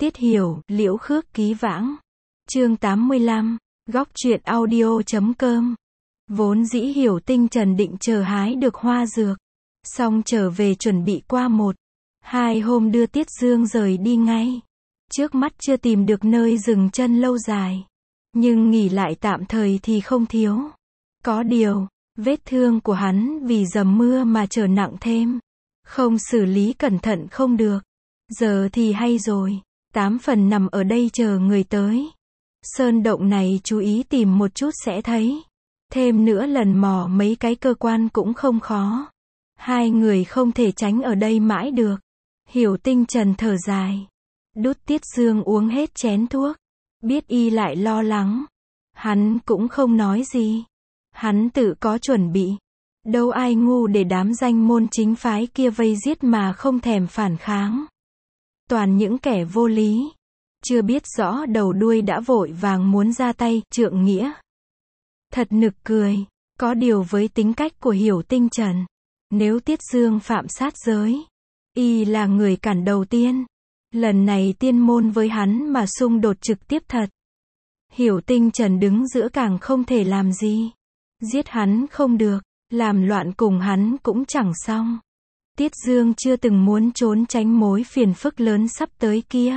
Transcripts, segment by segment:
Tiết Hiểu, Liễu Khước Ký Vãng. Chương 85, Góc truyện audio.com. Vốn dĩ Hiểu Tinh Trần định chờ hái được hoa dược, xong trở về chuẩn bị qua 1-2 hôm đưa Tiết Dương rời đi ngay. Trước mắt chưa tìm được nơi dừng chân lâu dài, nhưng nghỉ lại tạm thời thì không thiếu. Có điều, vết thương của hắn vì dầm mưa mà trở nặng thêm, không xử lý cẩn thận không được. Giờ thì hay rồi, 8 phần nằm ở đây chờ người tới. Sơn động này chú ý tìm một chút sẽ thấy. Thêm nữa lần mò mấy cái cơ quan cũng không khó. Hai người không thể tránh ở đây mãi được. Hiểu Tinh Trần thở dài, đút Tiết Dương uống hết chén thuốc. Biết y lại lo lắng, hắn cũng không nói gì. Hắn tự có chuẩn bị. Đâu ai ngu để đám danh môn chính phái kia vây giết mà không thèm phản kháng. Toàn những kẻ vô lý, chưa biết rõ đầu đuôi đã vội vàng muốn ra tay, trượng nghĩa. Thật nực cười, có điều với tính cách của Hiểu Tinh Trần, nếu Tiết Dương phạm sát giới, y là người cản đầu tiên. Lần này tiên môn với hắn mà xung đột trực tiếp thật. Hiểu Tinh Trần đứng giữa càng không thể làm gì. Giết hắn không được, làm loạn cùng hắn cũng chẳng xong. Tiết Dương chưa từng muốn trốn tránh mối phiền phức lớn sắp tới kia.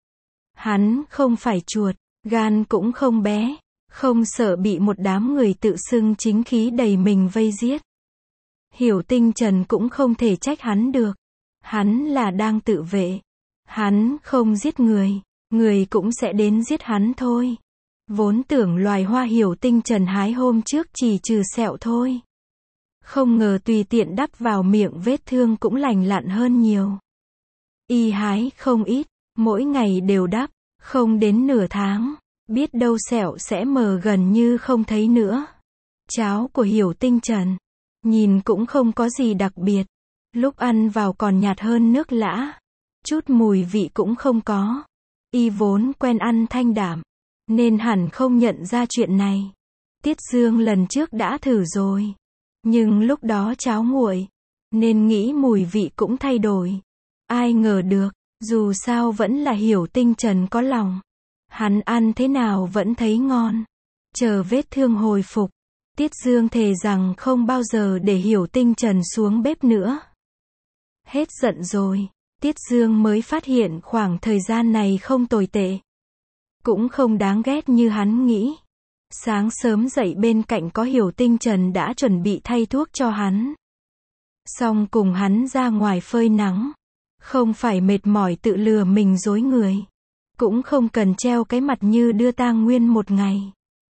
Hắn không phải chuột, gan cũng không bé, không sợ bị một đám người tự xưng chính khí đầy mình vây giết. Hiểu Tinh Trần cũng không thể trách hắn được. Hắn là đang tự vệ. Hắn không giết người, người cũng sẽ đến giết hắn thôi. Vốn tưởng loài hoa Hiểu Tinh Trần hái hôm trước chỉ trừ sẹo thôi. Không ngờ tùy tiện đắp vào miệng vết thương cũng lành lặn hơn nhiều. Y hái không ít, mỗi ngày đều đắp, không đến nửa tháng, biết đâu sẹo sẽ mờ gần như không thấy nữa. Cháo của Hiểu Tinh Trần, nhìn cũng không có gì đặc biệt. Lúc ăn vào còn nhạt hơn nước lã, chút mùi vị cũng không có. Y vốn quen ăn thanh đạm, nên hẳn không nhận ra chuyện này. Tiết Dương lần trước đã thử rồi, nhưng lúc đó cháo nguội, nên nghĩ mùi vị cũng thay đổi. Ai ngờ được, dù sao vẫn là Hiểu Tinh Trần có lòng. Hắn ăn thế nào vẫn thấy ngon. Chờ vết thương hồi phục, Tiết Dương thề rằng không bao giờ để Hiểu Tinh Trần xuống bếp nữa. Hết giận rồi, Tiết Dương mới phát hiện khoảng thời gian này không tồi tệ. Cũng không đáng ghét như hắn nghĩ. Sáng sớm dậy bên cạnh có Hiểu Tinh Trần đã chuẩn bị thay thuốc cho hắn. Xong cùng hắn ra ngoài phơi nắng. Không phải mệt mỏi tự lừa mình dối người. Cũng không cần treo cái mặt như đưa tang nguyên một ngày.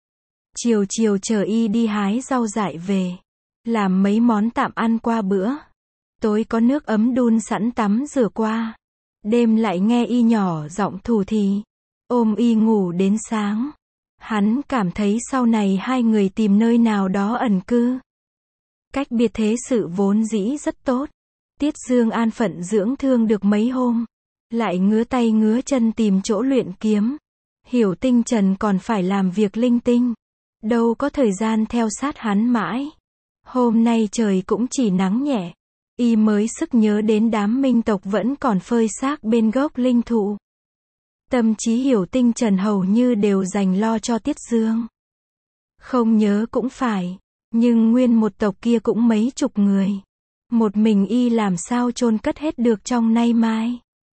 Chiều chiều chờ y đi hái rau dại về. Làm mấy món tạm ăn qua bữa. Tối có nước ấm đun sẵn tắm rửa qua. Đêm lại nghe y nhỏ giọng thủ thỉ. Ôm y ngủ đến sáng. Hắn cảm thấy sau này hai người tìm nơi nào đó ẩn cư. Cách biệt thế sự vốn dĩ rất tốt. Tiết Dương an phận dưỡng thương được mấy hôm. Lại ngứa tay ngứa chân tìm chỗ luyện kiếm. Hiểu Tinh Trần còn phải làm việc linh tinh. Đâu có thời gian theo sát hắn mãi. Hôm nay trời cũng chỉ nắng nhẹ. Y mới sức nhớ đến đám minh tộc vẫn còn phơi xác bên gốc linh thụ. Tâm trí Hiểu Tinh Trần hầu như đều dành lo cho Tiết Dương. Không nhớ cũng phải, nhưng nguyên một tộc kia cũng mấy chục người. Một mình y làm sao chôn cất hết được trong nay mai.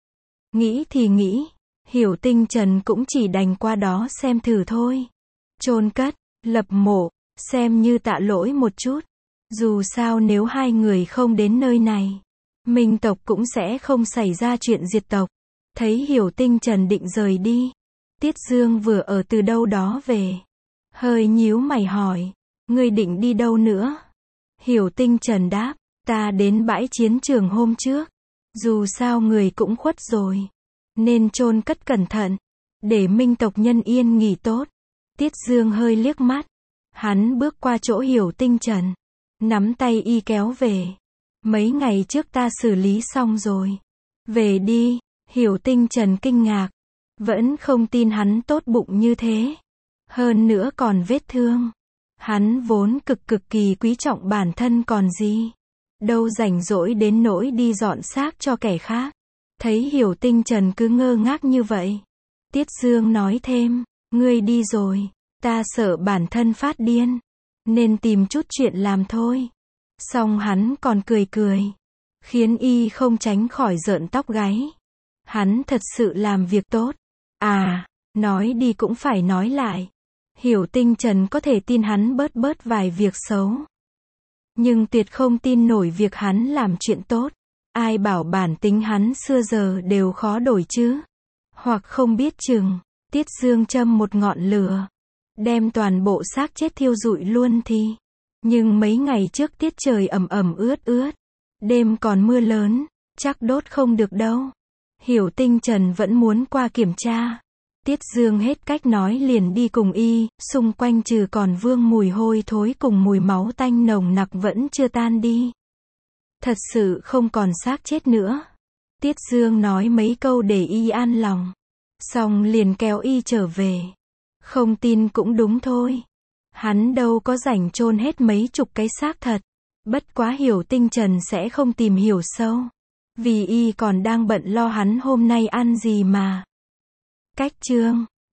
Nghĩ thì nghĩ, Hiểu Tinh Trần cũng chỉ đành qua đó xem thử thôi. Chôn cất, lập mộ, xem như tạ lỗi một chút. Dù sao nếu hai người không đến nơi này, minh tộc cũng sẽ không xảy ra chuyện diệt tộc. Thấy Hiểu Tinh Trần định rời đi, Tiết Dương vừa ở từ đâu đó về. Hơi nhíu mày hỏi, ngươi định đi đâu nữa? Hiểu Tinh Trần đáp, ta đến bãi chiến trường hôm trước. Dù sao người cũng khuất rồi, nên chôn cất cẩn thận, để minh tộc nhân yên nghỉ tốt. Tiết Dương hơi liếc mắt, hắn bước qua chỗ Hiểu Tinh Trần, nắm tay y kéo về. Mấy ngày trước ta xử lý xong rồi. Về đi. Hiểu Tinh Trần kinh ngạc, vẫn không tin hắn tốt bụng như thế. Hơn nữa còn vết thương. Hắn vốn cực kỳ quý trọng bản thân còn gì. Đâu rảnh rỗi đến nỗi đi dọn xác cho kẻ khác. Thấy Hiểu Tinh Trần cứ ngơ ngác như vậy, Tiết Dương nói thêm, ngươi đi rồi, ta sợ bản thân phát điên, nên tìm chút chuyện làm thôi. Xong hắn còn cười cười, khiến y không tránh khỏi rợn tóc gáy. Hắn thật sự làm việc tốt. À, nói đi cũng phải nói lại. Hiểu Tinh Trần có thể tin hắn bớt vài việc xấu, nhưng tuyệt không tin nổi việc hắn làm chuyện tốt. Ai bảo bản tính hắn xưa giờ đều khó đổi chứ. Hoặc không biết chừng, Tiết Dương châm một ngọn lửa, đem toàn bộ xác chết thiêu rụi luôn thì. Nhưng mấy ngày trước tiết trời ẩm ẩm ướt ướt, đêm còn mưa lớn, chắc đốt không được đâu. Hiểu Tinh Trần vẫn muốn qua kiểm tra. Tiết Dương hết cách nói liền đi cùng y, xung quanh trừ còn vương mùi hôi thối cùng mùi máu tanh nồng nặc vẫn chưa tan đi. Thật sự không còn xác chết nữa. Tiết Dương nói mấy câu để y an lòng, xong liền kéo y trở về. Không tin cũng đúng thôi. Hắn đâu có rảnh chôn hết mấy chục cái xác thật. Bất quá Hiểu Tinh Trần sẽ không tìm hiểu sâu, vì y còn đang bận lo hắn hôm nay ăn gì mà. Cách chương